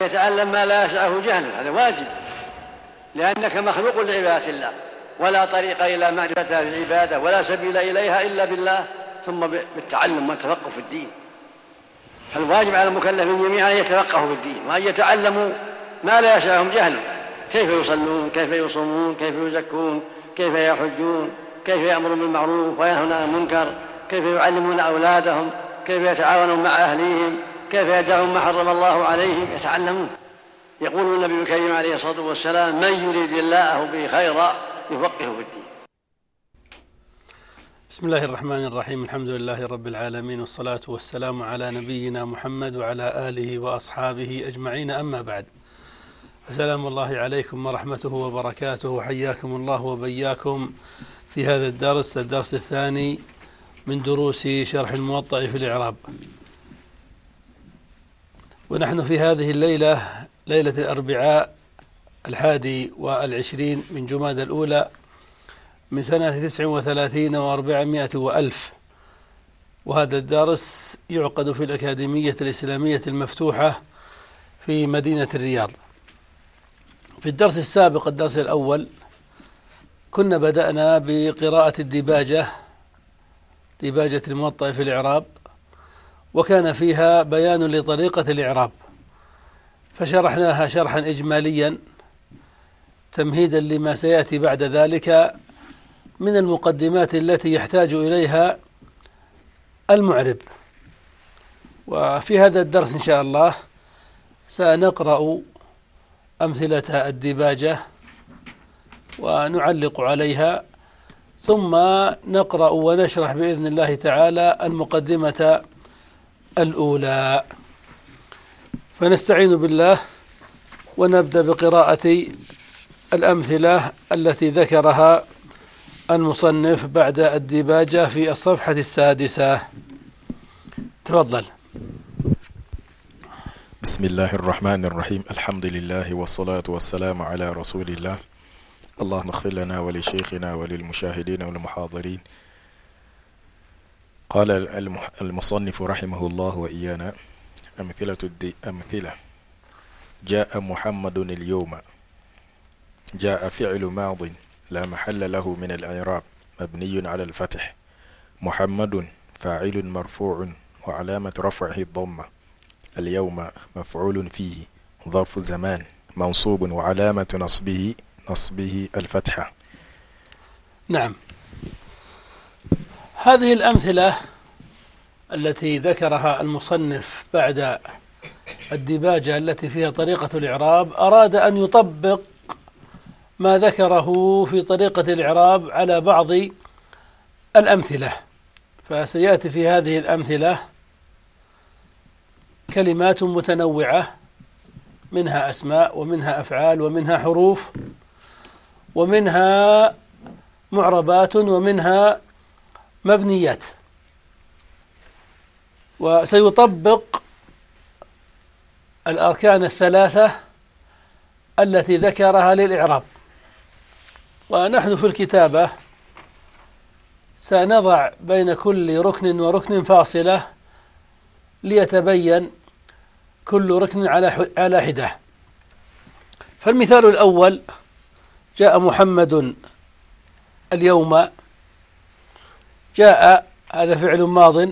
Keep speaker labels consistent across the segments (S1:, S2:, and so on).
S1: يتعلم ما لا يسعه جهله، هذا واجب، لأنك مخلوق لعبادة الله، ولا طريق إلى معرفة هذه العبادة ولا سبيل إليها إلا بالله ثم بالتعلم والتفقه في الدين. فالواجب على المكلفين جميعا أن يتفقهوا في الدين وأن يتعلموا ما لا يسعهم جهله، كيف يصلون، كيف يصومون، كيف يزكون، كيف يحجون، كيف يأمرون بالمعروف وينهون عن المنكر، كيف يعلمون أولادهم، كيف يتعاونون مع أهليهم، كيف يدعون ما حرم الله عليهم، يتعلمون. يقول النبي الكريم عليه الصلاة والسلام: من يريد الله به خيرا يفقهه في الدين.
S2: بسم الله الرحمن الرحيم. الحمد لله رب العالمين، والصلاة والسلام على نبينا محمد وعلى آله وأصحابه أجمعين، أما بعد، فسلام الله عليكم ورحمته وبركاته، وحياكم الله وبياكم في هذا الدرس الثاني من دروس شرح الموطأ في الإعراب. ونحن في هذه الليلة، ليلة الأربعاء 21 من جمادى الأولى من سنة 39 و400 وألف، وهذا الدرس يعقد في الأكاديمية الإسلامية المفتوحة في مدينة الرياض. في الدرس السابق، الدرس الأول، كنا بدأنا بقراءة ديباجة الموطأ في الإعراب، وكان فيها بيان لطريقة الإعراب، فشرحناها شرحا إجماليا تمهيدا لما سيأتي بعد ذلك من المقدمات التي يحتاج إليها المعرب. وفي هذا الدرس إن شاء الله سنقرأ أمثلة الديباجة ونعلق عليها، ثم نقرأ ونشرح بإذن الله تعالى المقدمة الأولى. فنستعين بالله ونبدأ بقراءة الأمثلة التي ذكرها المصنف بعد الديباجة في الصفحة 6. تفضل.
S3: بسم الله الرحمن الرحيم. الحمد لله والصلاة والسلام على رسول الله. اللهم اغفر لنا ولشيخنا وللمشاهدين والمحاضرين. قال المصنف رحمه الله وإيانا: أمثلة. جاء محمد اليوم. جاء فعل ماض لا محل له من الإعراب، مبني على الفتح. محمد فاعل مرفوع وعلامة رفعه الضمة. اليوم مفعول فيه ظرف زمان منصوب وعلامة نصبه الفتحة.
S2: نعم، هذه الأمثلة التي ذكرها المصنف بعد الديباجة التي فيها طريقة الإعراب، أراد أن يطبق ما ذكره في طريقة الإعراب على بعض الأمثلة. فسيأتي في هذه الأمثلة كلمات متنوعة، منها أسماء ومنها أفعال ومنها حروف ومنها معربات ومنها مبنيات، وسيطبق الأركان الثلاثة التي ذكرها للإعراب. ونحن في الكتابة سنضع بين كل ركن وركن فاصلة ليتبين كل ركن على حدة. فالمثال الأول: جاء محمد اليوم. جاء هذا فعل ماض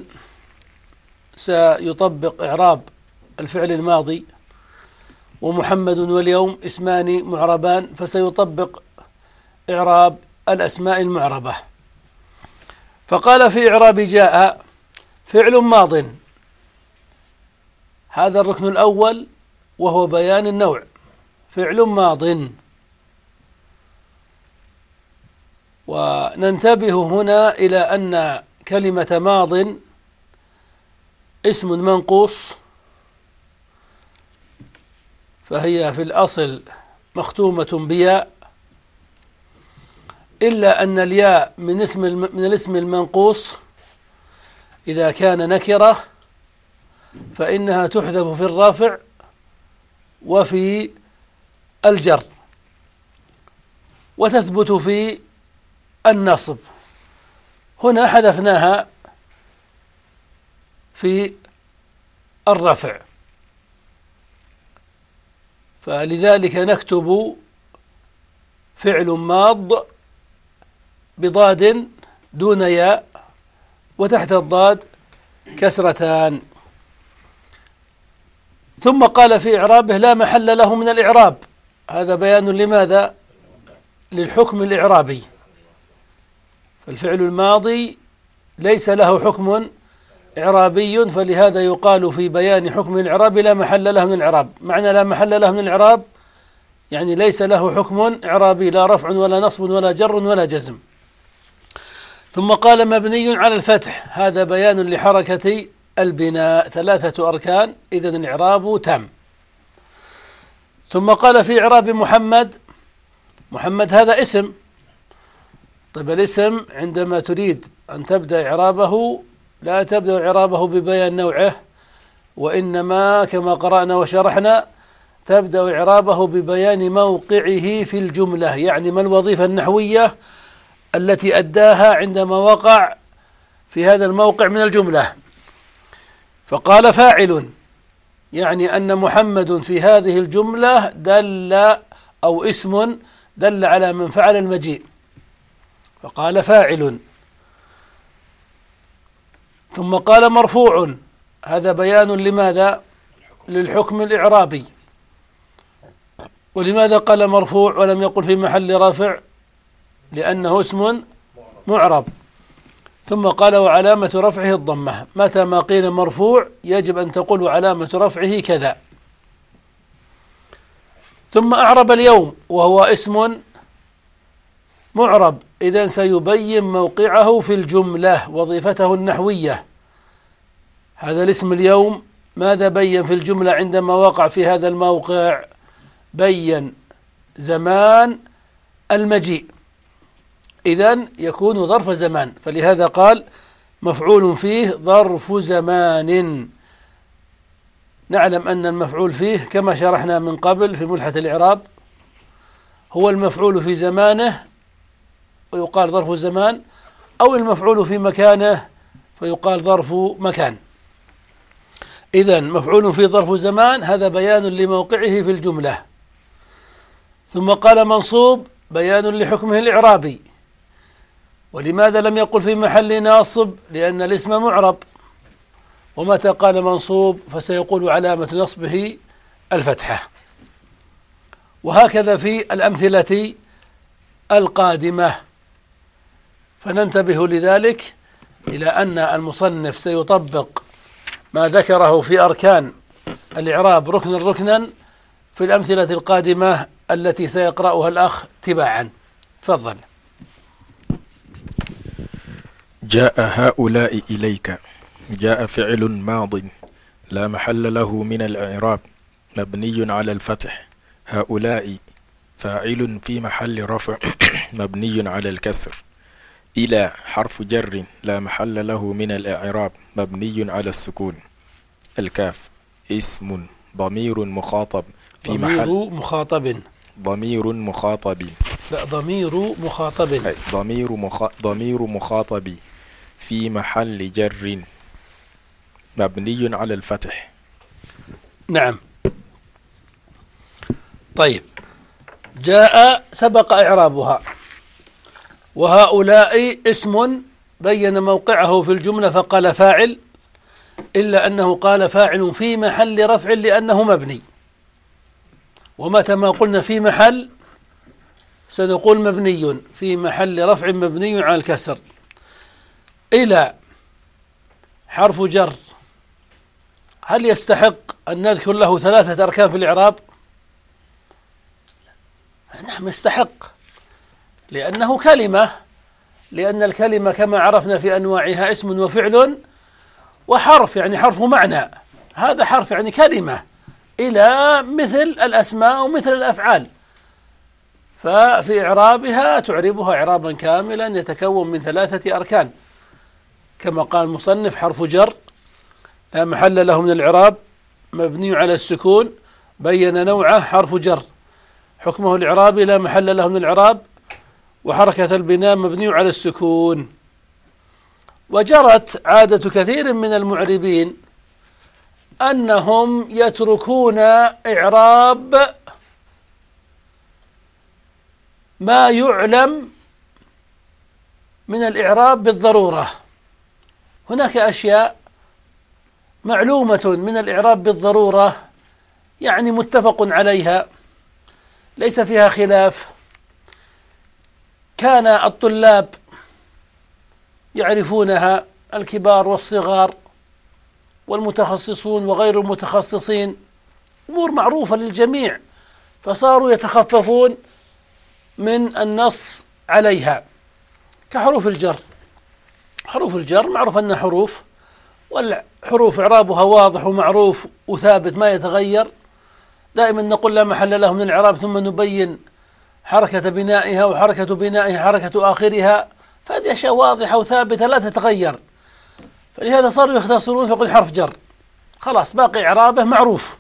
S2: سيطبق إعراب الفعل الماضي، ومحمد واليوم اسمان معربان فسيطبق إعراب الأسماء المعربة. فقال في إعراب جاء: فعل ماض، هذا الركن الأول وهو بيان النوع، فعل ماض. وننتبه هنا إلى أن كلمة ماض اسم منقوص، فهي في الأصل مختومة بياء، إلا أن الياء من الاسم المنقوص إذا كان نكرة فإنها تحذف في الرفع وفي الجر، وتثبت في النصب. هنا حذفناها في الرفع. فلذلك نكتب فعل ماض بضاد دون ياء وتحت الضاد كسرتان. ثم قال في إعرابه لا محل له من الإعراب. هذا بيان لماذا؟ للحكم الإعرابي. فالفعل الماضي ليس له حكم إعرابي، فلهذا يقال في بيان حكم الإعراب لا محل له من الإعراب. معنى لا محل له من الإعراب يعني ليس له حكم إعرابي، لا رفع ولا نصب ولا جر ولا جزم. ثم قال مبني على الفتح، هذا بيان لحركة البناء، 3 أركان، إذن الإعراب تام. ثم قال في إعراب محمد، محمد هذا اسم. طيب الاسم عندما تريد أن تبدأ إعرابه لا تبدأ إعرابه ببيان نوعه، وإنما كما قرأنا وشرحنا تبدأ إعرابه ببيان موقعه في الجملة، يعني ما الوظيفة النحوية التي أداها عندما وقع في هذا الموقع من الجملة. فقال فاعل، يعني أن محمد في هذه الجملة دل أو اسم دل على من فعل المجيء، فقال فاعل. ثم قال مرفوع، هذا بيان لماذا؟ للحكم الإعرابي. ولماذا قال مرفوع ولم يقل في محل رفع؟ لأنه اسم معرب. ثم قال وعلامة رفعه الضمة. متى ما قيل مرفوع يجب أن تقول علامة رفعه كذا. ثم أعرب اليوم وهو اسم معرب، إذن سيبين موقعه في الجملة، وظيفته النحوية. هذا الاسم اليوم ماذا بين في الجملة عندما وقع في هذا الموقع؟ بين زمان المجيء، إذن يكون ظرف زمان، فلهذا قال مفعول فيه ظرف زمان. نعلم أن المفعول فيه كما شرحنا من قبل في ملحة الإعراب هو المفعول في زمانه ويقال ظرف زمان، أو المفعول في مكانه فيقال ظرف مكان. إذن مفعول في ظرف زمان هذا بيان لموقعه في الجملة. ثم قال منصوب بيان لحكمه الإعرابي. ولماذا لم يقل في محل ناصب؟ لأن الاسم معرب، ومتى قال منصوب فسيقول علامة نصبه الفتحة. وهكذا في الأمثلة القادمة. فننتبه لذلك إلى أن المصنف سيطبق ما ذكره في أركان الإعراب ركنا في الأمثلة القادمة التي سيقرأها الأخ تباعا. تفضل.
S3: جاء هؤلاء إليك. جاء فعل ماض لا محل له من الإعراب مبني على الفتح. هؤلاء فاعل في محل رفع مبني على الكسر. إلى حرف جر لا محل له من الإعراب مبني على السكون. الكاف اسم ضمير مخاطب في محل ضمير مخاطب
S2: لا ضمير مخاطب
S3: ضمير مخاطب في محل جر مبني على الفتح.
S2: نعم. طيب جاء سبق إعرابها، وهؤلاء اسم بين موقعه في الجملة فقال فاعل، إلا أنه قال فاعل في محل رفع لأنه مبني. ومتى ما قلنا في محل سنقول مبني في محل رفع مبني على الكسر. إلى حرف جر، هل يستحق أن نذكر له 3 أركان في الإعراب؟ نعم يستحق، لأنه كلمة، لأن الكلمة كما عرفنا في أنواعها اسم وفعل وحرف، يعني حرف معنى. هذا حرف يعني كلمة، إلى مثل الأسماء ومثل الأفعال، ففي إعرابها تعربها إعرابا كاملا يتكون من 3 أركان، كما قال المصنف حرف جر لا محل له من الإعراب مبني على السكون، بين نوعه حرف جر حكمه الإعرابي لا محل له من الإعراب، وحركة البناء مبني على السكون. وجرت عادة كثير من المعربين أنهم يتركون إعراب ما يعلم من الإعراب بالضرورة. هناك أشياء معلومة من الإعراب بالضرورة، يعني متفق عليها ليس فيها خلاف، كان الطلاب يعرفونها، الكبار والصغار والمتخصصون وغير المتخصصين، أمور معروفة للجميع، فصاروا يتخففون من النص عليها. كحروف الجر، حروف الجر معروف أنها حروف، والحروف إعرابها واضح ومعروف وثابت ما يتغير، دائما نقول لا محل له من الإعراب، ثم نبين حركة بنائها وحركة بنائها حركة آخرها، فهذه أشياء واضحة وثابتة لا تتغير، فلهذا صاروا يختصرون فيقول حرف جر خلاص باقي إعرابه معروف.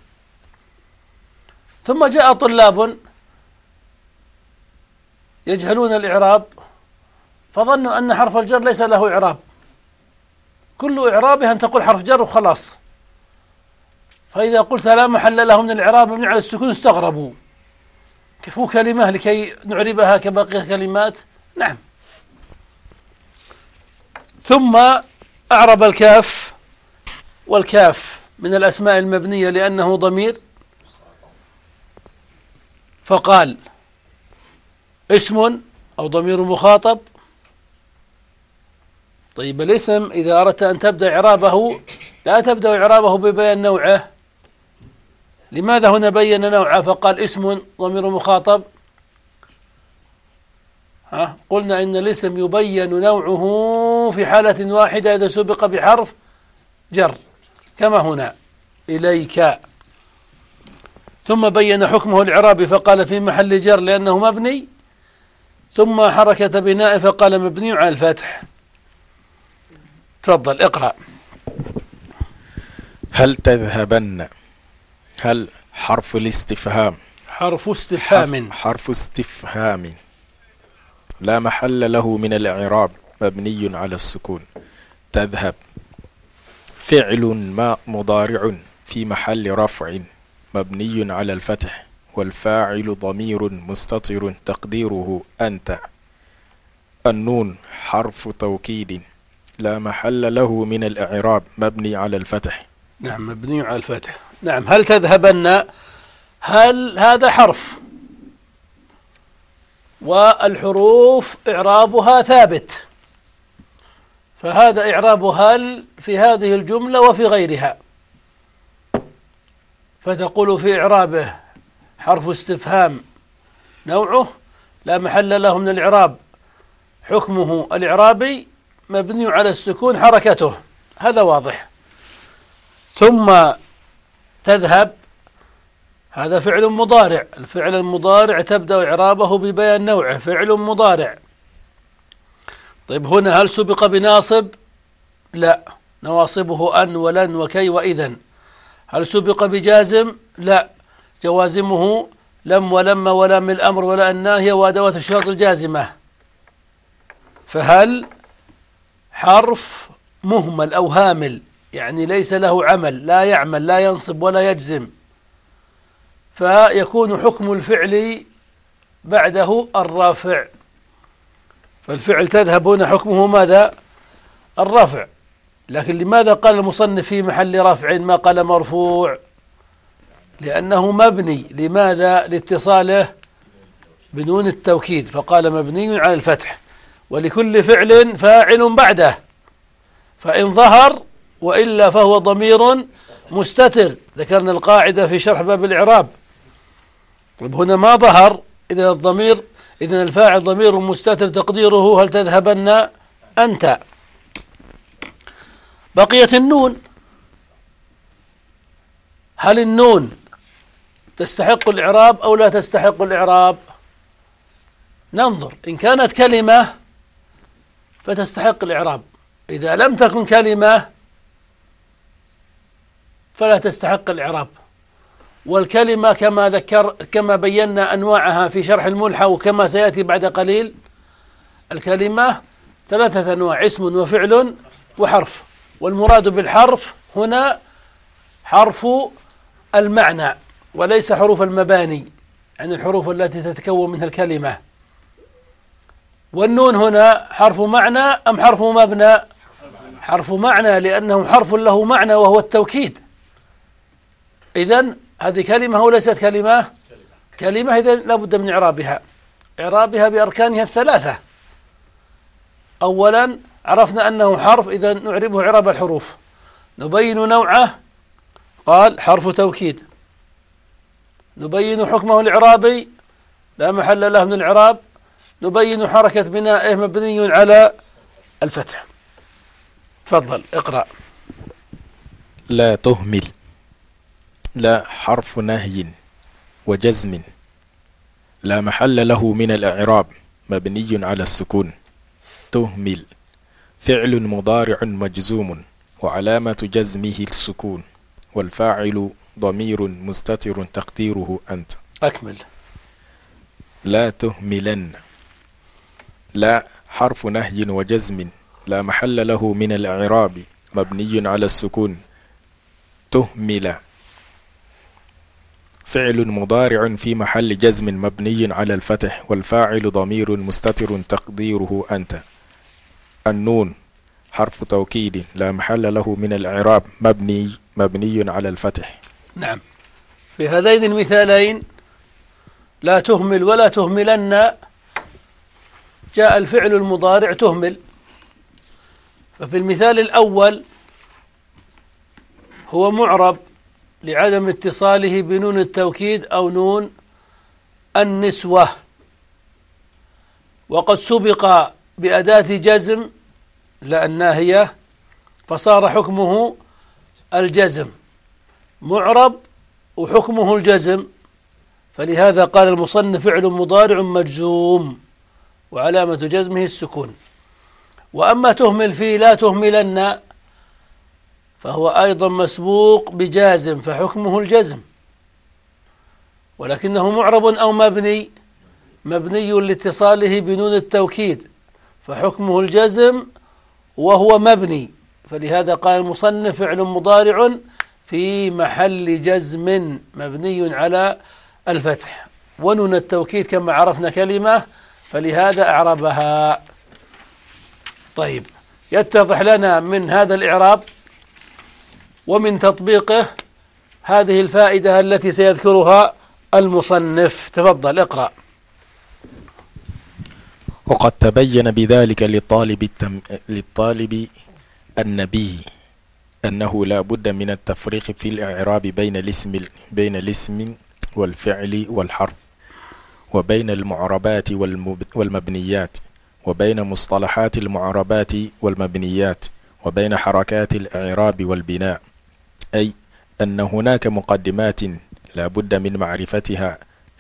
S2: ثم جاء طلاب يجهلون الإعراب فظنوا أن حرف الجر ليس له إعراب، كل إعرابه أن تقول حرف جر وخلاص، فإذا قلت لا محل له من الإعراب مبني على السكون استغربوا، كيف كلمة لكي نعربها كباقي الكلمات؟ نعم. ثم أعرب الكاف، والكاف من الأسماء المبنية لأنه ضمير، فقال اسم أو ضمير مخاطب. طيب الاسم إذا أردت أن تبدأ إعرابه لا تبدأ إعرابه ببيان نوعه، لماذا هنا بين نوعه فقال اسم ضمير مخاطب؟ قلنا إن الاسم يبين نوعه في حالة واحدة إذا سبق بحرف جر كما هنا إليك، ثم بين حكمه الإعرابي فقال في محل جر لأنه مبني، ثم حركة بناء فقال مبني على الفتح. تفضل اقرأ.
S3: هل تذهبن، هل حرف الاستفهام،
S2: حرف استفهام،
S3: حرف استفهام لا محل له من الإعراب مبني على السكون. تذهب فعل ما مضارع في محل رفع مبني على الفتح، والفاعل ضمير مستتر تقديره أنت. النون حرف توكيد لا محل له من الإعراب مبني على الفتح.
S2: نعم مبني على الفتح. نعم. هل تذهبن، هل هذا حرف والحروف إعرابها ثابت، فهذا إعراب هل في هذه الجملة وفي غيرها، فتقول في إعرابه حرف استفهام نوعه لا محل له من الإعراب، حكمه الإعرابي مبني على السكون حركته، هذا واضح. ثم تذهب هذا فعل مضارع، الفعل المضارع تبدأ إعرابه ببيان نوعه، فعل مضارع. طيب هنا هل سبق بناصب؟ لا، نواصبه أن ولن وكي وإذن. هل سبق بجازم؟ لا، جوازمه لم ولما ولام الأمر ولا الناهية وأدوات الشرط الجازمة. فهل حرف مهمل أو هامل، يعني ليس له عمل، لا يعمل لا ينصب ولا يجزم، فيكون حكم الفعل بعده الرافع، فالفعل تذهب هنا حكمه ماذا؟ الرفع. لكن لماذا قال المصنف في محل رفع ما قال مرفوع؟ لأنه مبني، لماذا؟ لاتصاله بنون التوكيد، فقال مبني على الفتح، ولكل فعل فاعل بعده، فإن ظهر وإلا فهو ضمير مستتر، ذكرنا القاعدة في شرح باب الإعراب. طيب هنا ما ظهر، إذن الضمير، إذن الفاعل ضمير مستتر تقديره هل تذهبن أنت. بقيت النون، هل النون تستحق الإعراب أو لا تستحق الإعراب؟ ننظر، إن كانت كلمة فتستحق الإعراب، إذا لم تكن كلمة فلا تستحق الإعراب. والكلمة كما بينا أنواعها في شرح الملحة وكما سيأتي بعد قليل، الكلمة ثلاثة أنواع: اسم وفعل وحرف، والمراد بالحرف هنا حرف المعنى وليس حروف المباني، يعني الحروف التي تتكون منها الكلمة. والنون هنا حرف معنى أم حرف مبنى؟ حرف معنى، لأنه حرف له معنى وهو التوكيد. إذن هذه كلمة وليست كلمة؟ كلمة، إذن لا بد من إعرابها بأركانها الثلاثة. أولا عرفنا أنه حرف، إذن نعربه إعراب الحروف. نبين نوعه، قال حرف توكيد. نبين حكمه الإعرابي، لا محل له من الإعراب. نبين حركة بنائه، مبني على الفتح. تفضل اقرأ.
S3: لا تهمل. لا حرف نهي وجزم لا محل له من الإعراب، مبني على السكون. تهمل فعل مضارع مجزوم وعلامة جزمه السكون، والفاعل ضمير مستتر تقديره أنت.
S2: أكمل.
S3: لا تهملن. لا حرف نهي وجزم لا محل له من الإعراب، مبني على السكون. تهمل فعل مضارع في محل جزم مبني على الفتح، والفاعل ضمير مستتر تقديره أنت. النون حرف توكيد لا محل له من الإعراب، مبني على الفتح.
S2: نعم. في هذين المثالين لا تهمل ولا تهملن جاء الفعل المضارع تهمل. ففي المثال الأول هو معرب لعدم اتصاله بنون التوكيد أو نون النسوة، وقد سبق بأداة جزم لا الناهية، فصار حكمه الجزم. معرب وحكمه الجزم، فلهذا قال المصنف فعل مضارع مجزوم وعلامة جزمه السكون. وأما تهمل في لا تهملن فهو أيضا مسبوق بجازم، فحكمه الجزم، ولكنه معرب أو مبني لاتصاله بنون التوكيد، فحكمه الجزم وهو مبني. فلهذا قال المصنف فعل مضارع في محل جزم مبني على الفتح، ونون التوكيد كما عرفنا كلمة، فلهذا أعربها. طيب، يتضح لنا من هذا الإعراب ومن تطبيقه هذه الفائدة التي سيذكرها المصنف. تفضل اقرأ.
S3: وقد تبين بذلك للطالب النبي أنه لا بد من التفريق في الإعراب بين الاسم والفعل والحرف، وبين المعربات والمبنيات، وبين مصطلحات المعربات والمبنيات، وبين حركات الإعراب والبناء. أي أن هناك مقدمات لا بد من معرفتها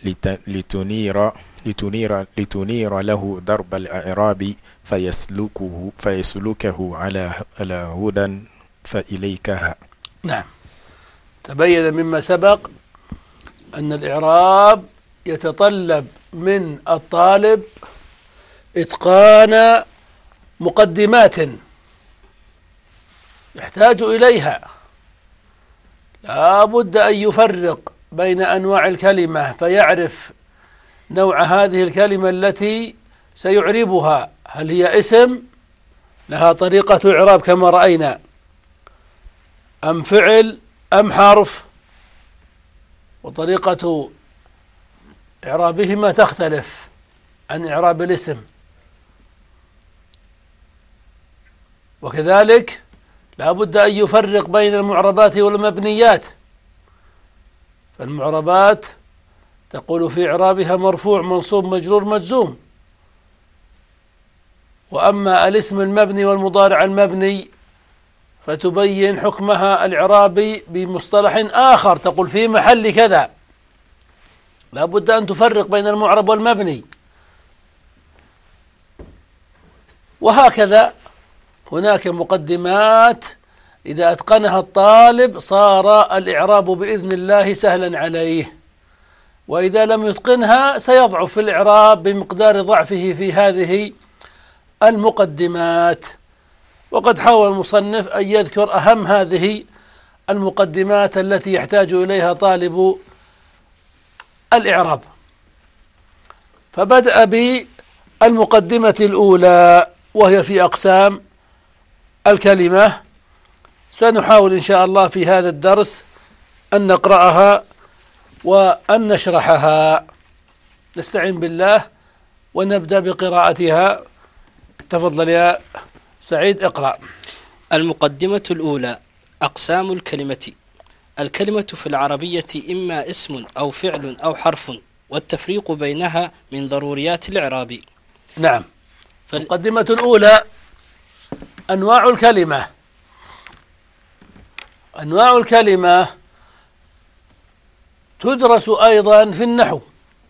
S3: لتنير له درب الإعراب فيسلكه على هدى فإليكها.
S2: نعم. تبين مما سبق أن الإعراب يتطلب من الطالب إتقان مقدمات يحتاج إليها. لا بد أن يفرق بين أنواع الكلمة فيعرف نوع هذه الكلمة التي سيعربها، هل هي اسم لها طريقة إعراب كما رأينا، أم فعل، أم حرف، وطريقة إعرابهما تختلف عن إعراب الاسم. وكذلك لا بد أن يفرق بين المعربات والمبنيات، فالمعربات تقول في إعرابها مرفوع منصوب مجرور مجزوم، وأما الاسم المبني والمضارع المبني فتبين حكمها الإعرابي بمصطلح آخر، تقول في محل كذا. لا بد أن تفرق بين المعرب والمبني. وهكذا هناك مقدمات إذا أتقنها الطالب صار الإعراب بإذن الله سهلا عليه، وإذا لم يتقنها سيضعف في الإعراب بمقدار ضعفه في هذه المقدمات. وقد حاول المصنف أن يذكر أهم هذه المقدمات التي يحتاج إليها طالب الإعراب، فبدأ المقدمة الأولى وهي في أقسام الكلمة. سنحاول إن شاء الله في هذا الدرس أن نقرأها وأن نشرحها. نستعين بالله ونبدأ بقراءتها. تفضل يا سعيد اقرأ.
S4: المقدمة الأولى: أقسام الكلمة. الكلمة في العربية إما اسم أو فعل أو حرف، والتفريق بينها من ضروريات الإعراب.
S2: نعم. المقدمة الأولى: أنواع الكلمة. أنواع الكلمة تدرس أيضا في النحو،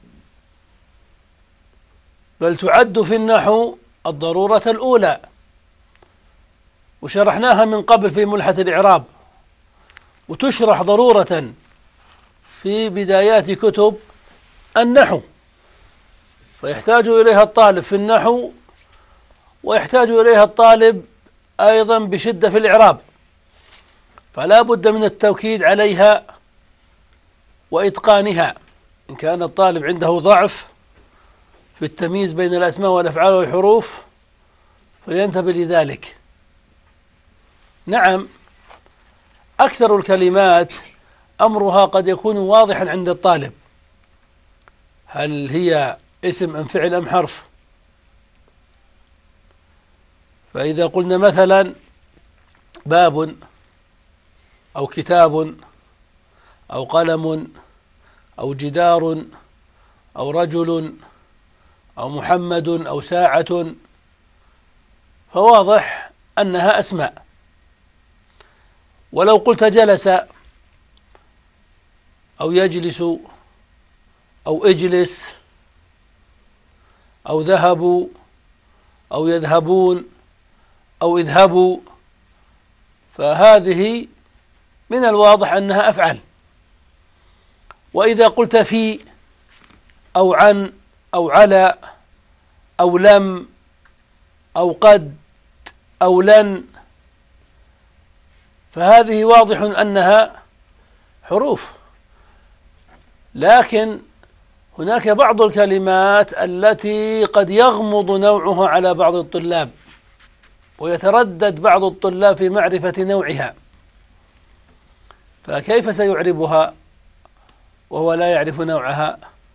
S2: بل تعد في النحو الضرورة الأولى، وشرحناها من قبل في ملحة الإعراب، وتشرح ضرورة في بدايات كتب النحو، فيحتاج إليها الطالب في النحو، ويحتاج إليها الطالب أيضا بشدة في الإعراب، فلا بد من التوكيد عليها وإتقانها. إن كان الطالب عنده ضعف في التمييز بين الأسماء والأفعال والحروف فلينتبه لذلك. نعم، أكثر الكلمات أمرها قد يكون واضحا عند الطالب، هل هي اسم أم فعل أم حرف. فإذا قلنا مثلا باب أو كتاب أو قلم أو جدار أو رجل أو محمد أو ساعة، فواضح أنها أسماء. ولو قلت جلس أو يجلس أو اجلس أو ذهبوا أو يذهبون أو اذهبوا، فهذه من الواضح أنها أفعال. وإذا قلت في أو عن أو على أو لم أو قد أو لن، فهذه واضح أنها حروف. لكن هناك بعض الكلمات التي قد يغمض نوعها على بعض الطلاب، ويتردد بعض الطلاب في معرفة نوعها، فكيف سيعربها وهو لا يعرف نوعها؟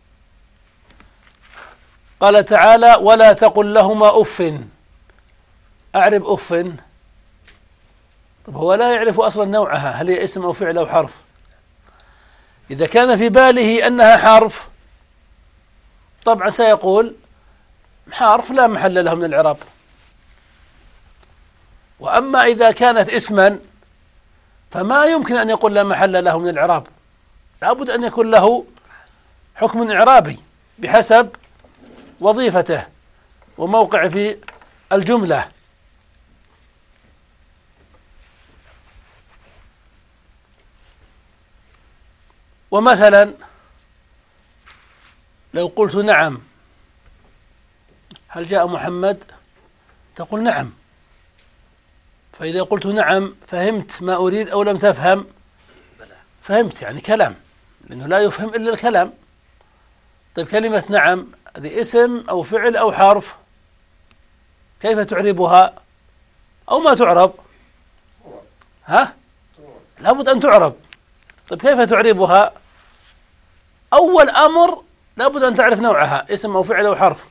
S2: قال تعالى: ولا تقل لهما أف. أعرب أف، طب هو لا يعرف أصلا نوعها، هل هي اسم أو فعل أو حرف. إذا كان في باله أنها حرف طبعا سيقول حرف لا محل له من الإعراب. وأما إذا كانت اسما فما يمكن أن يقول لا محل له من الإعراب، لابد أن يكون له حكم إعرابي بحسب وظيفته وموقع في الجملة. ومثلا لو قلت نعم، هل جاء محمد؟ تقول نعم. فإذا قلت نعم فهمت ما أريد أو لم تفهم؟ فهمت، يعني كلام، لأنه لا يفهم إلا الكلام. طيب كلمة نعم هذه اسم أو فعل أو حرف، كيف تعربها أو ما تعرب؟ لابد أن تعرب. طيب كيف تعربها؟ أول أمر لابد أن تعرف نوعها، اسم أو فعل أو حرف.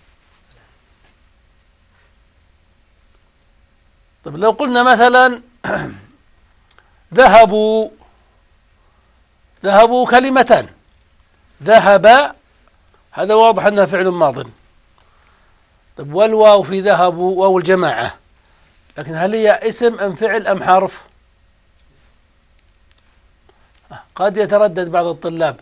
S2: طيب لو قلنا مثلا ذهبوا كلمتان، ذهب هذا واضح أنها فعل ماض. طيب والواو في ذهبوا واو الجماعة، لكن هل هي اسم أم فعل أم حرف؟ قد يتردد بعض الطلاب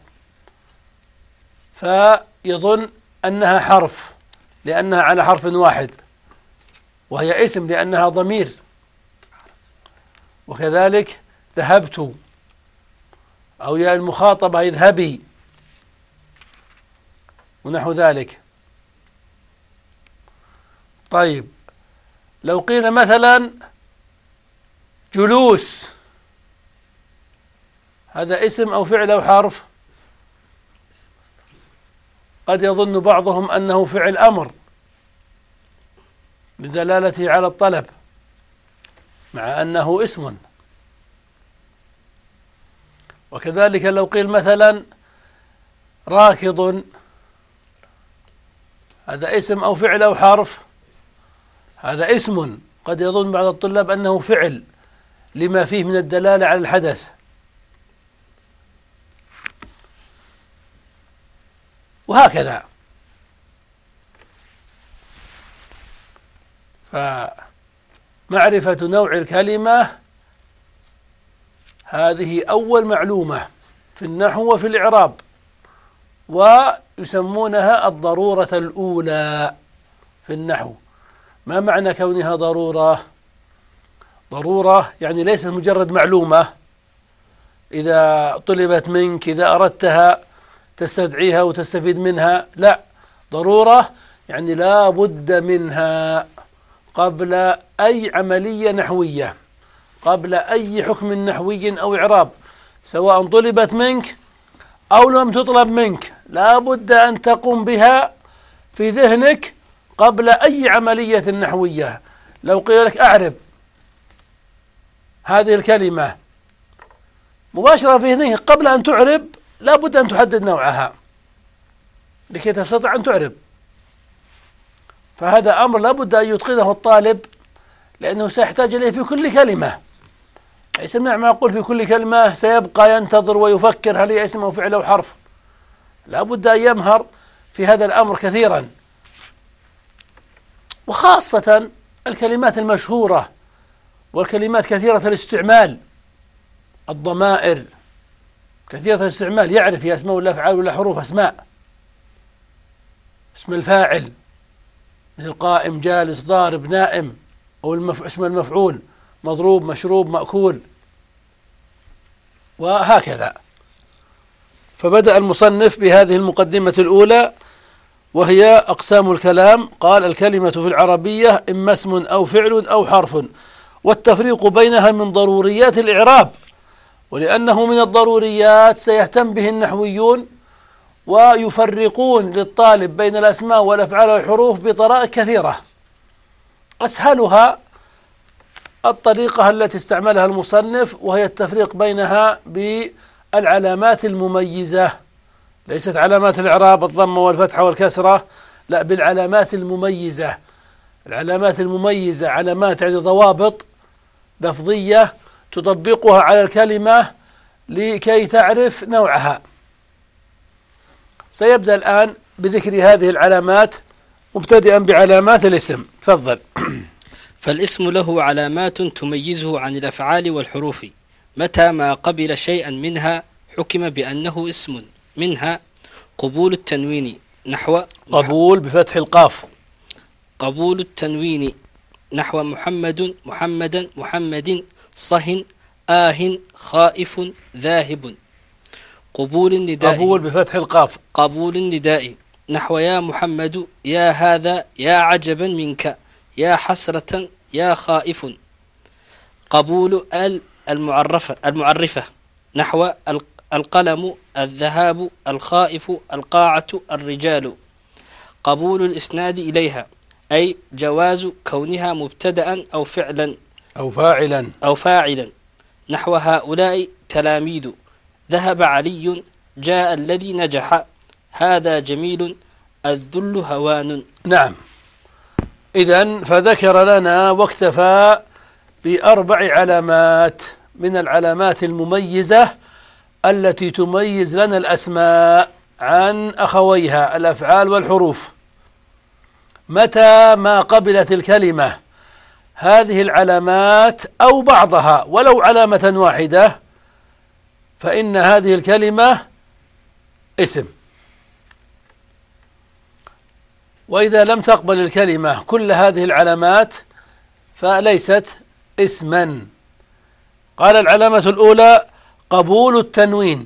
S2: فيظن أنها حرف لأنها على حرف واحد، وهي اسم لأنها ضمير. وكذلك ذهبت أو يا المخاطبة اذهبي ونحو ذلك. طيب لو قيل مثلا جلوس، هذا اسم أو فعل أو حرف؟ قد يظن بعضهم أنه فعل أمر لدلالته على الطلب مع أنه اسم. وكذلك لو قيل مثلا راكض، هذا اسم أو فعل أو حرف؟ هذا اسم، قد يظن بعض الطلاب أنه فعل لما فيه من الدلالة على الحدث. وهكذا. فمعرفة نوع الكلمة هذه أول معلومة في النحو وفي الإعراب، ويسمونها الضرورة الأولى في النحو. ما معنى كونها ضرورة؟ ضرورة يعني ليست مجرد معلومة إذا طلبت منك إذا أردتها تستدعيها وتستفيد منها، لا، ضرورة يعني لا بد منها قبل أي عملية نحوية، قبل أي حكم نحوي أو إعراب، سواء طلبت منك أو لم تطلب منك، لا بد أن تقوم بها في ذهنك قبل أي عملية نحوية. لو قيل لك أعرب هذه الكلمة، مباشرة في ذهنك قبل أن تعرب لا بد أن تحدد نوعها لكي تستطيع أن تعرب. فهذا أمر لا بد أن يتقنه الطالب، لأنه سيحتاج إليه في كل كلمة. ليس معقول في كل كلمة سيبقى ينتظر ويفكر هل هي اسم أو فعل أو حرف، لا بد أن يمهر في هذا الأمر كثيرا. وخاصة الكلمات المشهورة والكلمات كثيرة الاستعمال، الضمائر كثيرة الاستعمال، يعرف هي أسماء ولا أفعال ولا حروف أسماء. اسم الفاعل مثل قائم، جالس، ضارب، نائم، أو اسم المفعول مضروب، مشروب، مأكول، وهكذا. فبدأ المصنف بهذه المقدمة الأولى وهي أقسام الكلام. قال: الكلمة في العربية إما اسم أو فعل أو حرف، والتفريق بينها من ضروريات الإعراب، ولأنه من الضروريات سيهتم به النحويون ويفرقون للطالب بين الأسماء والأفعال والحروف بطرائق كثيرة. أسهلها الطريقة التي استعملها المصنف، وهي التفريق بينها بالعلامات المميزة، ليست علامات الإعراب الضمة والفتحة والكسرة، لا، بالعلامات المميزة. العلامات المميزة علامات يعني ضوابط لفظية تطبقها على الكلمة لكي تعرف نوعها. سيبدأ الآن بذكر هذه العلامات مبتدئا بعلامات الاسم. تفضل.
S4: فالاسم له علامات تميزه عن الأفعال والحروف، متى ما قبل شيئا منها حكم بأنه اسم. منها قبول التنوين، نحو
S2: قبول بفتح القاف،
S4: قبول التنوين نحو محمد، محمدا، محمد، صهن، آه، خائف، ذاهب. قبول النداء،
S2: قبول بفتح القاف،
S4: قبول النداء نحو يا محمد، يا هذا، يا عجبا منك، يا حسرة، يا خائف. قبول المعرفة نحو القلم، الذهاب، الخائف، القاعة، الرجال. قبول الإسناد إليها أي جواز كونها مبتدأ أو فعلا أو فاعلا نحو هؤلاء تلاميذ، ذهب علي، جاء الذي نجح، هذا جميل، الذل هوان.
S2: نعم. إذن فذكر لنا واكتفى بأربع علامات من العلامات المميزة التي تميز لنا الأسماء عن أخويها الأفعال والحروف. متى ما قبلت الكلمة هذه العلامات أو بعضها ولو علامة واحدة فإن هذه الكلمة اسم. وإذا لم تقبل الكلمة كل هذه العلامات فليست اسما. قال: العلامة الأولى قبول التنوين،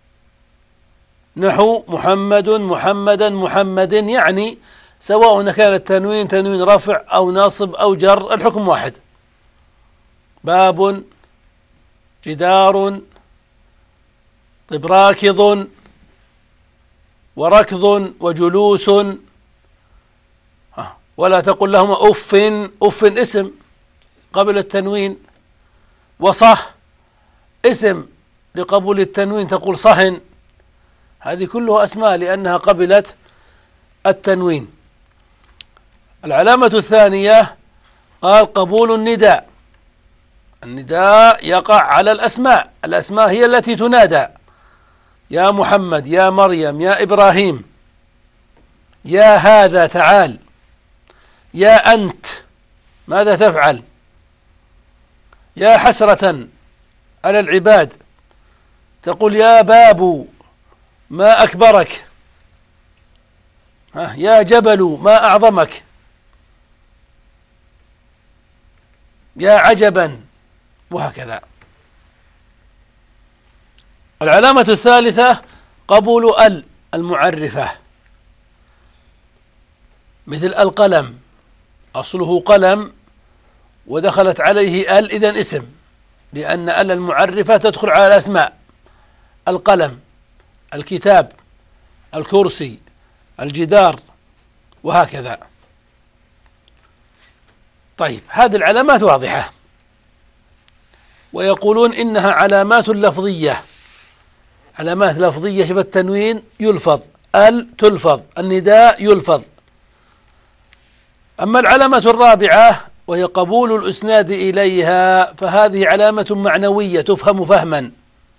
S2: نحو محمد، محمدا، محمد، يعني سواء كان التنوين تنوين رفع أو نصب أو جر الحكم واحد. باب، جدار، طب، راكض، وركض، وجلوس، ولا تقل لهما أف. أف اسم قبل التنوين، وصه اسم لقبول التنوين تقول صهن. هذه كلها أسماء لأنها قبلت التنوين. العلامة الثانية قال قبول النداء. النداء يقع على الأسماء، الأسماء هي التي تنادى: يا محمد، يا مريم، يا إبراهيم، يا هذا تعال، يا أنت ماذا تفعل، يا حسرة على العباد تقول يا باب ما أكبرك، يا جبل ما أعظمك، يا عجبا، وهكذا. العلامة الثالثة قبول المعرفة، مثل القلم، أصله قلم ودخلت عليه إذن اسم، لأن المعرفة تدخل على الأسماء: القلم، الكتاب، الكرسي، الجدار، وهكذا. طيب، هذه العلامات واضحة، ويقولون إنها علامات لفظية، علامات لفظية. شوف التنوين يلفظ، تلفظ، النداء يلفظ. أما العلامة الرابعة وهي قبول الإسناد إليها، فهذه علامة معنوية تفهم فهما.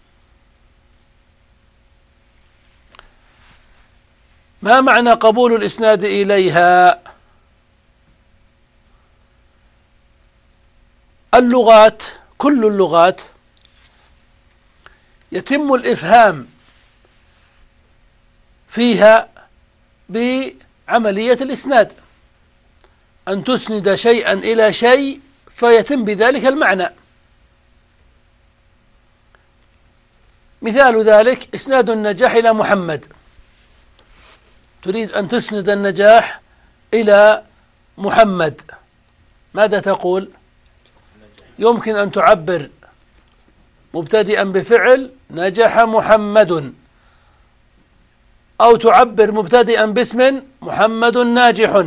S2: ما معنى قبول الإسناد إليها؟ اللغات، كل اللغات يتم الإفهام فيها بعملية الإسناد، أن تسند شيئا إلى شيء فيتم بذلك المعنى. مثال ذلك إسناد النجاح إلى محمد، تريد أن تسند النجاح إلى محمد، ماذا تقول؟ يمكن أن تعبر مبتدئا بفعل نجح محمد، أو تعبر مبتدئا باسم محمد ناجح.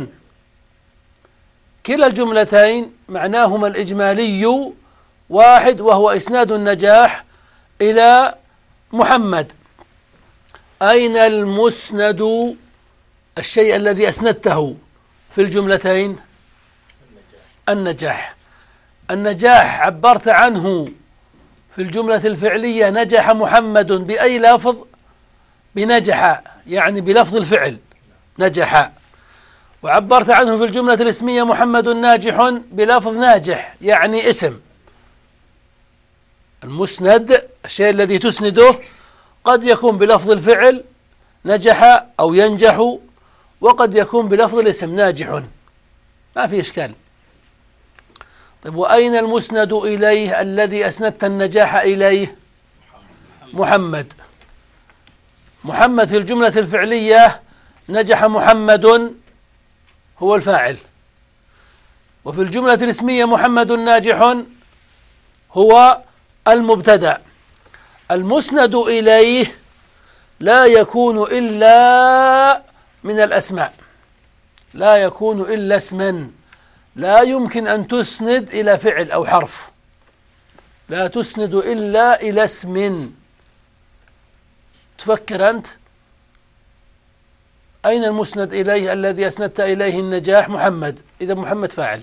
S2: كلا الجملتين معناهما الإجمالي واحد، وهو إسناد النجاح إلى محمد. أين المسند؟ الشيء الذي أسندته في الجملتين النجاح. النجاح عبرت عنه في الجملة الفعلية نجح محمد بأي لفظ؟ بنجح، يعني بلفظ الفعل نجح. وعبرت عنه في الجملة الاسمية محمد ناجح بلفظ ناجح، يعني اسم. المسند الشيء الذي تسنده قد يكون بلفظ الفعل نجح أو ينجح، وقد يكون بلفظ الاسم ناجح، ما في إشكال. طيب، وأين المسند إليه الذي أسندت النجاح إليه؟ محمد. محمد في الجملة الفعلية نجح محمد هو الفاعل، وفي الجملة الاسمية محمد ناجح هو المبتدأ. المسند إليه لا يكون إلا من الأسماء، لا يكون إلا اسما، لا يمكن أن تسند إلى فعل أو حرف، لا تسند إلا إلى اسم. تفكر أنت، أين المسند إليه الذي أسندت إليه النجاح؟ محمد، إذا محمد فاعل.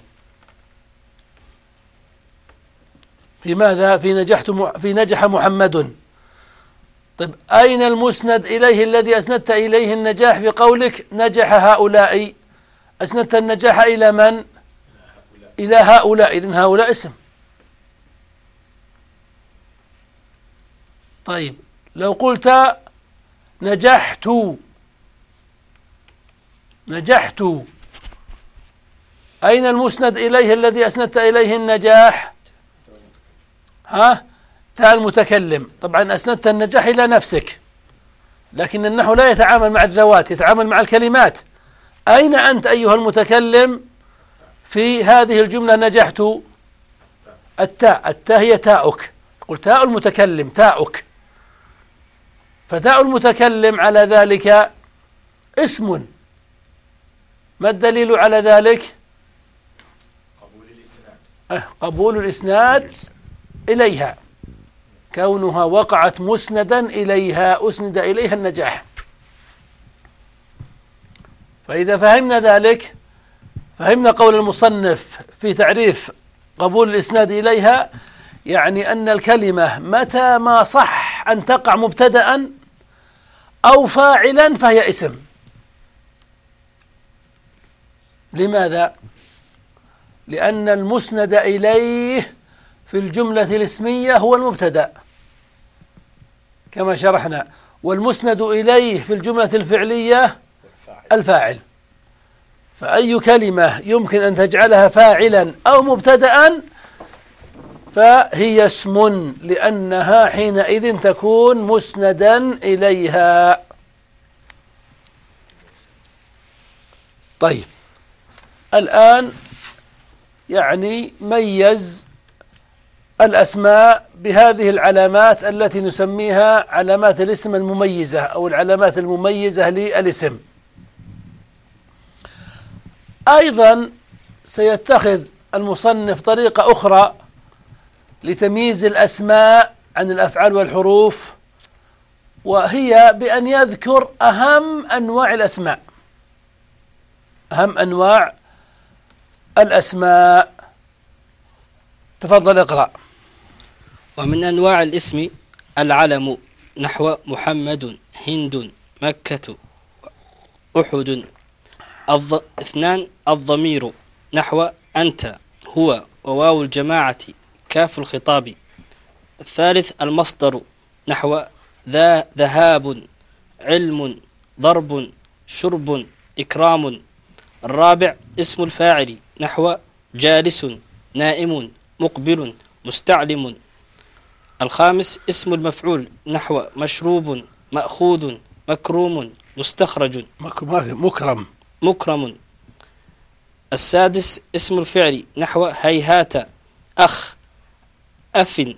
S2: في ماذا؟ في نجح محمد. طيب، أين المسند إليه الذي أسندت إليه النجاح في قولك نجح هؤلاء؟ أسندت النجاح إلى من؟ إلى هؤلاء، إذن هؤلاء اسم. طيب، لو قلت نجحت، نجحت، أين المسند إليه الذي أسندت إليه النجاح؟ تاء المتكلم. طبعا أسندت النجاح إلى نفسك، لكن النحو لا يتعامل مع الذوات، يتعامل مع الكلمات. أين أنت أيها المتكلم في هذه الجملة؟ نجحت. التاء هي تاؤك، قل تاء المتكلم تاؤك، فتاء المتكلم على ذلك اسم ما الدليل على ذلك؟ قبول الإسناد إليها، كونها وقعت مسندا إليها، أسند إليها النجاح. فإذا فهمنا ذلك فهمنا قول المصنف في تعريف قبول الإسناد إليها، يعني أن الكلمة متى ما صح أن تقع مبتدأ أو فاعلا فهي اسم. لماذا؟ لأن المسند إليه في الجملة الاسمية هو المبتدأ كما شرحنا، والمسند إليه في الجملة الفعلية الفاعل. فأي كلمة يمكن أن تجعلها فاعلا أو مبتدأ فهي اسم، لأنها حينئذ تكون مسندا إليها. طيب، الآن يعني ميز الأسماء بهذه العلامات التي نسميها علامات الاسم المميزة أو العلامات المميزة للاسم. أيضا سيتخذ المصنف طريقة أخرى لتمييز الأسماء عن الأفعال والحروف، وهي بأن يذكر أهم أنواع الأسماء، أهم أنواع الأسماء. تفضل اقرأ.
S4: ومن أنواع الاسم العلم نحو محمد، هند، مكة، أحد. اثنان الضمير نحو أنت، هو، وواو الجماعة، كاف الخطاب. الثالث المصدر نحو ذهاب، علم، ضرب، شرب، إكرام. الرابع اسم الفاعل نحو جالس، نائم، مقبل، مستعلم. الخامس اسم المفعول نحو مشروب، مأخوذ، مكروم، مستخرج، مكرم. السادس اسم الفعل نحو هيهات، أخ، أف،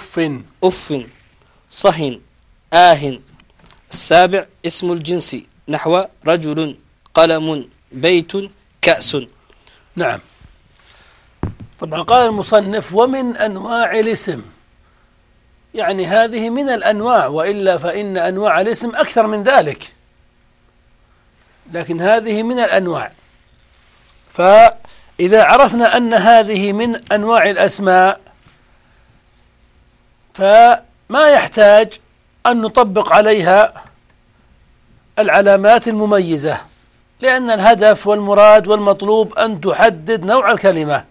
S4: صهن، آه. السابع اسم الجنس نحو رجل، قلم، بيت، كأس.
S2: نعم. طبعا قال المصنف ومن أنواع الاسم، يعني هذه من الأنواع، وإلا فإن أنواع الاسم أكثر من ذلك، لكن هذه من الأنواع. فإذا عرفنا أن هذه من أنواع الأسماء فما يحتاج أن نطبق عليها العلامات المميزة، لأن الهدف والمراد والمطلوب أن تحدد نوع الكلمة.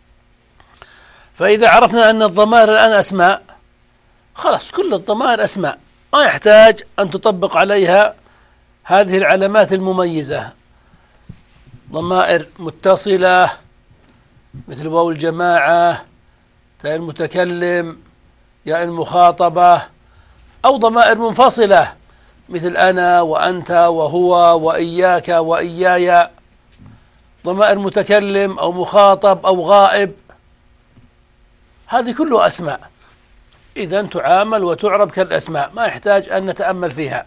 S2: فإذا عرفنا أن الضمائر الآن أسماء، خلاص كل الضمائر أسماء، ما يحتاج أن تطبق عليها هذه العلامات المميزة. ضمائر متصلة مثل واو الجماعة، تاء المتكلم، ياء المخاطبة، أو ضمائر منفصلة مثل أنا وأنت وهو وإياك وإياي، ضمائر متكلم أو مخاطب أو غائب، هذه كلها أسماء، إذن تعامل وتعرب كالأسماء، ما يحتاج أن نتأمل فيها.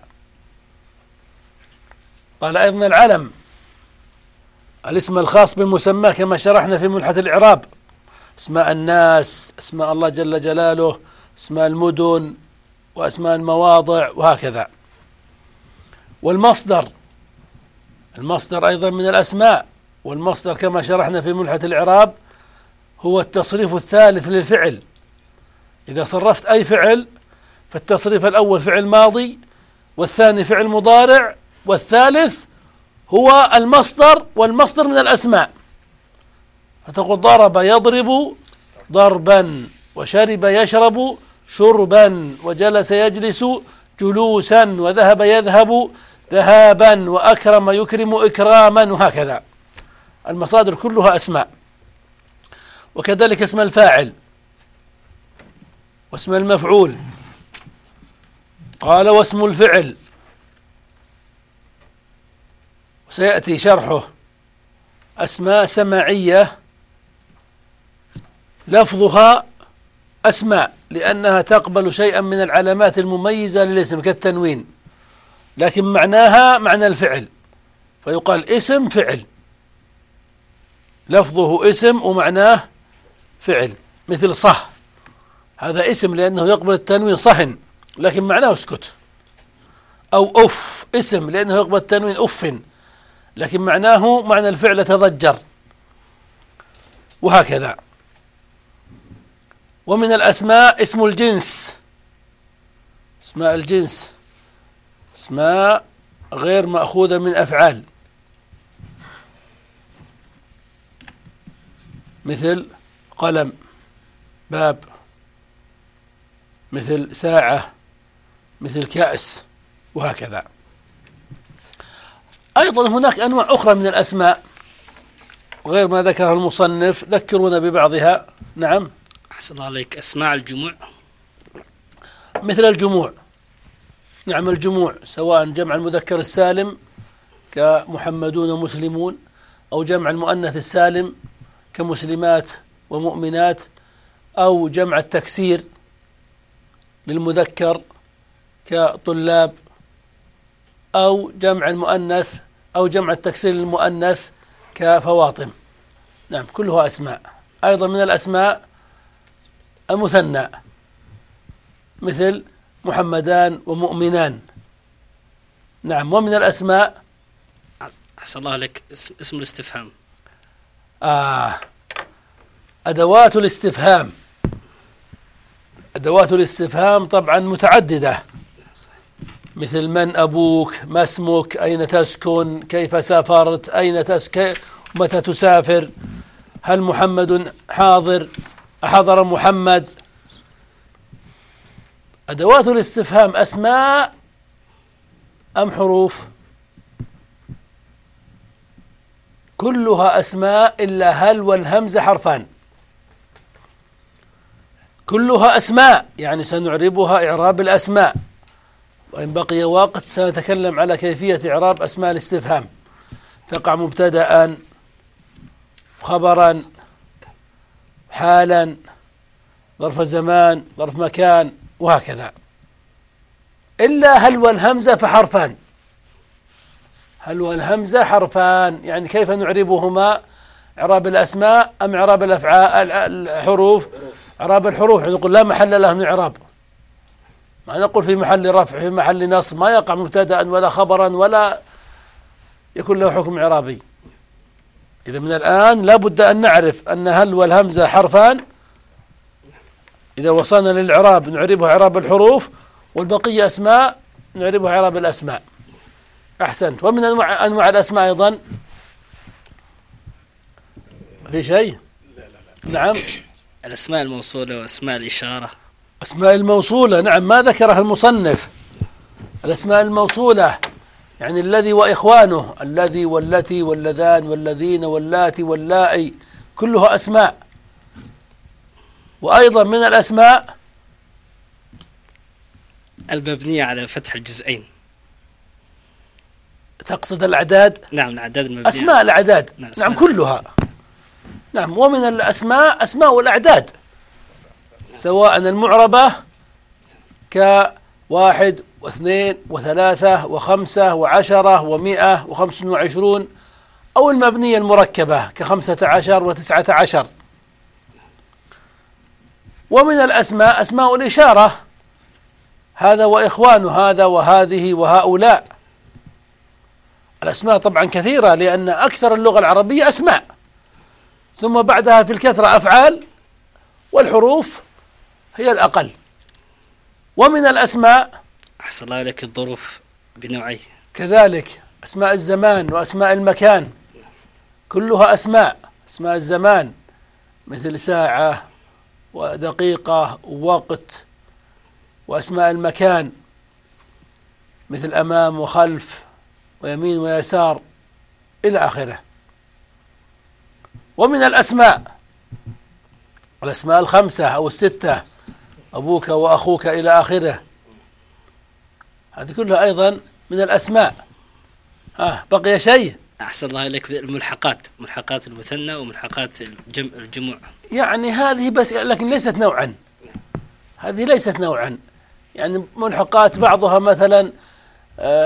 S2: قال أيضا العلم الاسم الخاص بالمسمى كما شرحنا في ملحة الإعراب، اسماء الناس، اسماء الله جل جلاله، اسماء المدن، وأسماء المواضع، وهكذا. والمصدر، المصدر أيضا من الأسماء، والمصدر كما شرحنا في ملحة الإعراب هو التصريف الثالث للفعل. إذا صرفت أي فعل فالتصريف الأول فعل ماضي، والثاني فعل مضارع، والثالث هو المصدر، والمصدر من الأسماء. فتقول ضرب يضرب ضربا، وشرب يشرب شربا، وجلس يجلس جلوسا، وذهب يذهب ذهابا، وأكرم يكرم إكراما، وهكذا. المصادر كلها أسماء. وكذلك اسم الفاعل واسم المفعول. قال واسم الفعل سيأتي شرحه أسماء سماعية لفظها أسماء، لأنها تقبل شيئا من العلامات المميزة للاسم كالتنوين، لكن معناها معنى الفعل، فيقال اسم فعل، لفظه اسم ومعناه فعل، مثل صه، هذا اسم لأنه يقبل التنوين صهن لكن معناه اسكت. أو أف، اسم لأنه يقبل التنوين أف لكن معناه معنى الفعل تضجر، وهكذا. ومن الأسماء اسم الجنس، اسماء الجنس اسماء غير مأخوذة من أفعال، مثل قلم، باب، مثل ساعة، مثل كأس، وهكذا. أيضا هناك أنواع أخرى من الأسماء غير ما ذكرها المصنف، ذكرونا ببعضها. نعم.
S4: أحسن الله عليك. أسماء الجموع،
S2: مثل الجموع. نعم، الجموع سواء جمع المذكر السالم كمحمدون ومسلمون، أو جمع المؤنث السالم كمسلمات ومؤمنات، أو جمع التكسير للمذكر كطلاب، أو جمع المؤنث أو جمع التكسير للمؤنث كفواطم. نعم، كلها أسماء. أيضا من الأسماء المثنى، مثل محمدان ومؤمنان. نعم. ومن الأسماء
S4: أحسن الله عليك اسم الاستفهام.
S2: أدوات الاستفهام. أدوات الاستفهام طبعا متعددة، مثل من أبوك، ما اسمك، أين تسكن، كيف سافرت، أين تسكن، متى تسافر، هل محمد حاضر، أحضر محمد. أدوات الاستفهام أسماء أم حروف؟ كلها أسماء إلا هل والهمزة حرفان، كلها أسماء، يعني سنعربها إعراب الأسماء، وإن بقي وقت سنتكلم على كيفية إعراب أسماء الاستفهام. تقع مبتدأ، خبرا، حالا، ظرف زمان، ظرف مكان، وهكذا. إلا هل والهمزة فحرفان. هل والهمزة حرفان، يعني كيف نعربهما؟ إعراب الأسماء أم إعراب الأفعال الحروف؟ إعراب الحروف، نقول لا محل له من إعراب، ما نقول في محل رفع في محل نصب، ما يقع مبتدأ ولا خبرا ولا يكون له حكم إعرابي. إذا من الآن لا بد أن نعرف أن هل والهمزة حرفان، إذا وصلنا للإعراب نعربها إعراب الحروف، والبقية أسماء نعربها إعراب الأسماء. أحسنت. ومن أنواع الأسماء أيضا في شيء؟ نعم.
S4: الأسماء الموصولة وأسماء الإشارة.
S2: أسماء الموصولة، نعم، ما ذكرها المصنف. الأسماء الموصولة يعني الذي وإخوانه، الذي والتي واللذان والذين واللاتي واللائي، كلها أسماء. وأيضا من الأسماء
S4: المبنية على فتح الجزئين.
S2: تقصد الأعداد؟
S4: نعم، الأعداد المبنية.
S2: أسماء الأعداد. نعم كلها. نعم. ومن الأسماء أسماء الأعداد، سواء المعربة كواحد واثنين وثلاثة وخمسة وعشرة ومئة وخمس وعشرون، أو المبنية المركبة ك15 و19. ومن الأسماء أسماء الإشارة، هذا وإخوان، هذا وهذه وهؤلاء. الأسماء طبعا كثيرة، لأن أكثر اللغة العربية أسماء، ثم بعدها في الكثرة أفعال، والحروف هي الأقل. ومن الأسماء
S4: أحسن الله عليك الظروف بنوعين
S2: كذلك، أسماء الزمان وأسماء المكان، كلها أسماء. أسماء الزمان مثل ساعة ودقيقة ووقت، وأسماء المكان مثل أمام وخلف ويمين ويسار إلى آخره. ومن الأسماء الأسماء الخمسة أو الستة، أبوك وأخوك إلى آخره، هذه كلها أيضا من الأسماء. بقي شيء؟
S4: أحسن الله عليك الملحقات، ملحقات المثنى وملحقات الجموع.
S2: يعني هذه بس، لكن ليست نوعا، هذه ليست نوعا. يعني ملحقات بعضها مثلا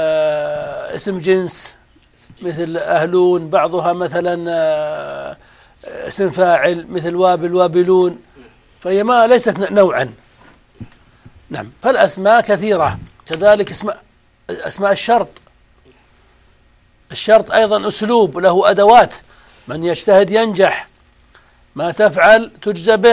S2: اسم جنس مثل أهلون، بعضها مثلا اسم فاعل مثل وابل وابلون، فهي ما ليست نوعا. نعم. فالأسماء كثيرة. كذلك أسماء الشرط. الشرط أيضا أسلوب له أدوات. من يجتهد ينجح، ما تفعل تجزى به،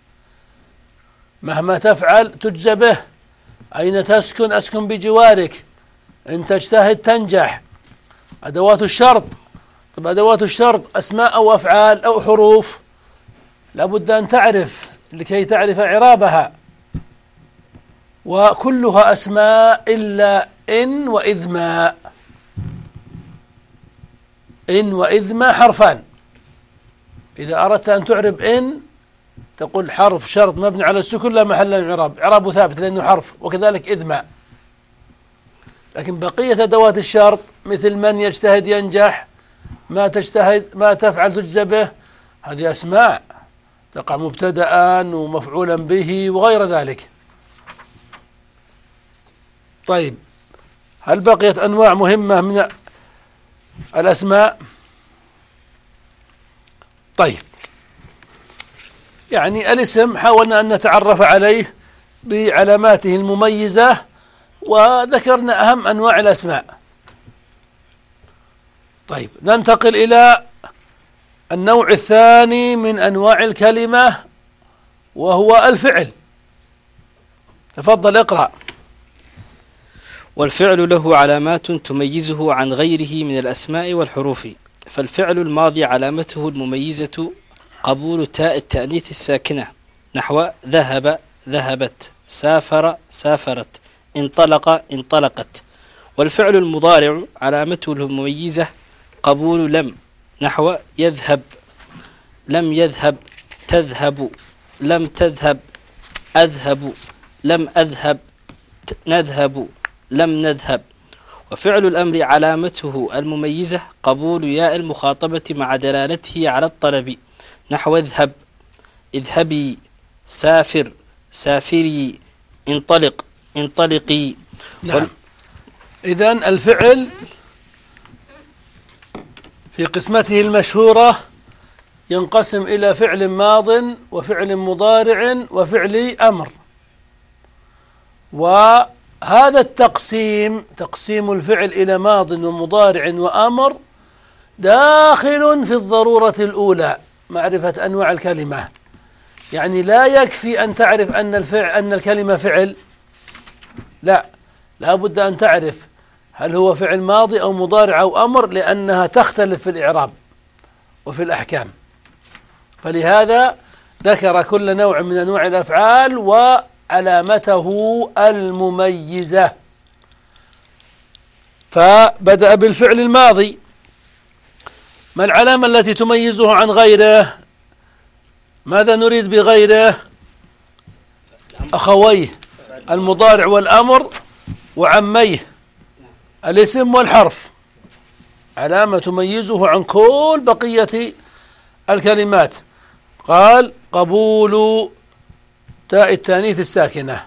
S2: مهما تفعل تجزى به، أين تسكن أسكن بجوارك، إن تجتهد تنجح. أدوات الشرط. طب أدوات الشرط أسماء أو أفعال أو حروف، لابد أن تعرف لكي تعرف إعرابها، وكلها أسماء إلا إن وإذ ما. إن وإذ ما حرفان. إذا أردت أن تعرب إن تقول حرف شرط مبني على السكون لا محل له من الإعراب، إعرابه ثابت لأنه حرف، وكذلك إذ ما. لكن بقية أدوات الشرط مثل من يجتهد ينجح، ما تجتهد ما تفعل تجزى به، هذه أسماء تقع مبتدأ ومفعولا به وغير ذلك. طيب، هل بقيت أنواع مهمة من الأسماء؟ طيب، يعني الاسم حاولنا أن نتعرف عليه بعلاماته المميزة، وذكرنا أهم أنواع الأسماء. طيب، ننتقل إلى النوع الثاني من أنواع الكلمة، وهو الفعل. تفضل اقرأ.
S4: والفعل له علامات تميزه عن غيره من الأسماء والحروف. فالفعل الماضي علامته المميزة قبول تاء التأنيث الساكنة، نحو ذهب ذهبت، سافر سافرت، انطلق انطلقت. والفعل المضارع علامته المميزة قبول لم، نحو يذهب لم يذهب، تذهب لم تذهب، أذهب لم أذهب، نذهب لم نذهب. وفعل الأمر علامته المميزة قبول ياء المخاطبة مع دلالته على الطلب، نحو اذهب اذهبي، سافر سافري، انطلق انطلقي.
S2: نعم. إذن الفعل في قسمته المشهورة ينقسم إلى فعل ماض وفعل مضارع وفعل أمر. وهذا التقسيم، تقسيم الفعل إلى ماض ومضارع وأمر، داخل في الضرورة الأولى، معرفة أنواع الكلمة. يعني لا يكفي أن تعرف أن الكلمة فعل، لا بد أن تعرف هل هو فعل ماضي أو مضارع أو أمر، لأنها تختلف في الإعراب وفي الأحكام. فلهذا ذكر كل نوع من أنواع الأفعال وعلامته المميزة. فبدأ بالفعل الماضي. ما العلامة التي تميزه عن غيره؟ ماذا نريد بغيره؟ أخويه المضارع والأمر وعميه الاسم والحرف، علامة تميزه عن كل بقية الكلمات. قال قبول تاء التانيث الساكنة،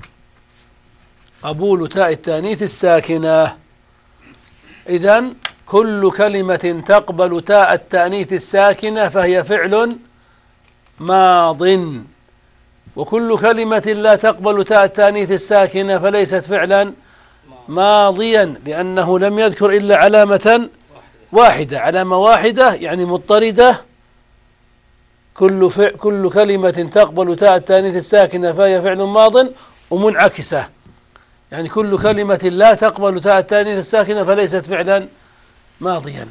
S2: قبول تاء التانيث الساكنة. إذن كل كلمة تقبل تاء التانيث الساكنة فهي فعل ماض، وكل كلمة لا تقبل تاء التانيث الساكنة فليست فعلا ماضيا، لأنه لم يذكر إلا علامة واحدة، علامة واحدة يعني مضطردة. كل كلمة تقبل تاء التانيث الساكنة فهي فعل ماض، ومنعكسة يعني كل كلمة لا تقبل تاء التانيث الساكنة فليست فعلا ماضيا.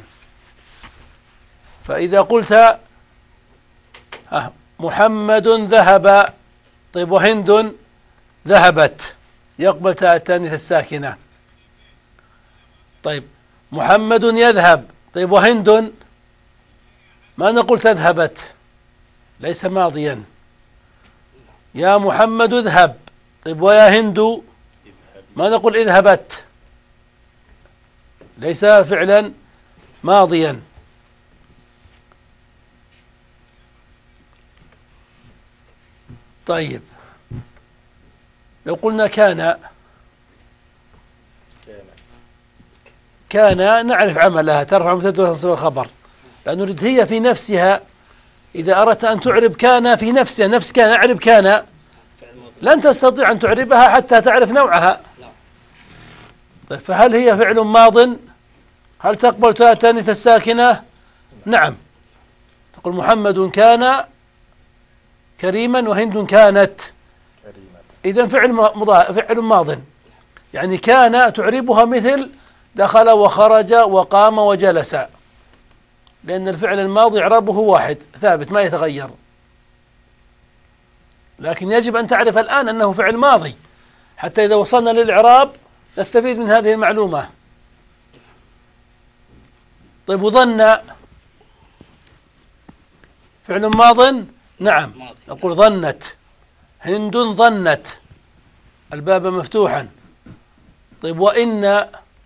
S2: فإذا قلت محمد ذهب، طيب وهند ذهبت، يقبل تاء التانيث الساكنة. طيب محمد يذهب، طيب وهند ما نقول تذهبت، ليس ماضيا. يا محمد اذهب، طيب ويا هند ما نقول اذهبت، ليس فعلا ماضيا. طيب لو قلنا كان نعرف عملها، ترفع مبتدأ وتنصب الخبر، لأن نريد هي في نفسها إذا أردت أن تعرب كان في نفسها، نفس كان، أعرب كان، لن تستطيع أن تعربها حتى تعرف نوعها. طيب فهل هي فعل ماض؟ هل تقبل تاء التانيث الساكنة؟ نعم. تقول محمد كان كريما وهند كانت. إذن فعل ماض، يعني كان تعربها مثل دخل وخرج وقام وجلس، لأن الفعل الماضي إعرابه واحد ثابت ما يتغير، لكن يجب أن تعرف الآن أنه فعل ماضي حتى إذا وصلنا للإعراب نستفيد من هذه المعلومة. طيب وظن فعل ماض؟ نعم، نقول ظنت هند ظنت الباب مفتوحا. طيب وإن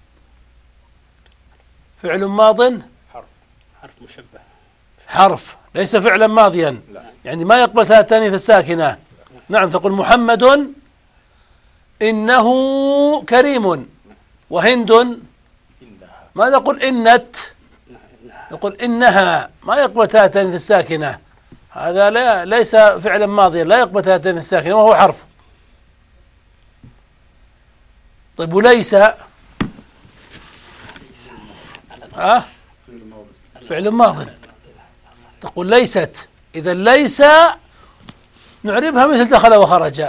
S2: فعل ماض؟
S4: حرف مشبه،
S2: حرف ليس فعلا ماضيا، يعني ما يقبل تاء التانيث الساكنة. نعم، تقول محمد إنه كريم، وهند ما نقول إنت، نقول إنها، ما يقبل تاء التانيث الساكنة، هذا ليس فعلا ماضيا، لا يقبل تاء التانيث الساكنة وهو حرف. طيب وليس فعل ماض، تقول ليست، إذا ليس نعربها مثل دخل وخرج.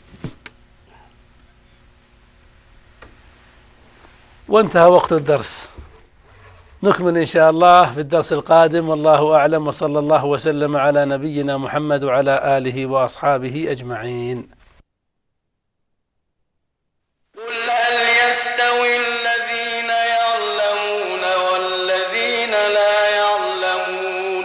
S2: وانتهى وقت الدرس، نكمل إن شاء الله في الدرس القادم، والله أعلم، وصلى الله وسلم على نبينا محمد وعلى آله وأصحابه أجمعين.
S5: قل هل يستوي الذين يعلمون والذين لا يعلمون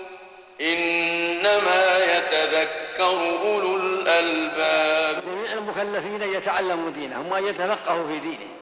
S5: إنما يتذكر أولو الألباب.
S1: جميع المكلفين يتعلموا دينهم وأن يتفقهوا في دينهم.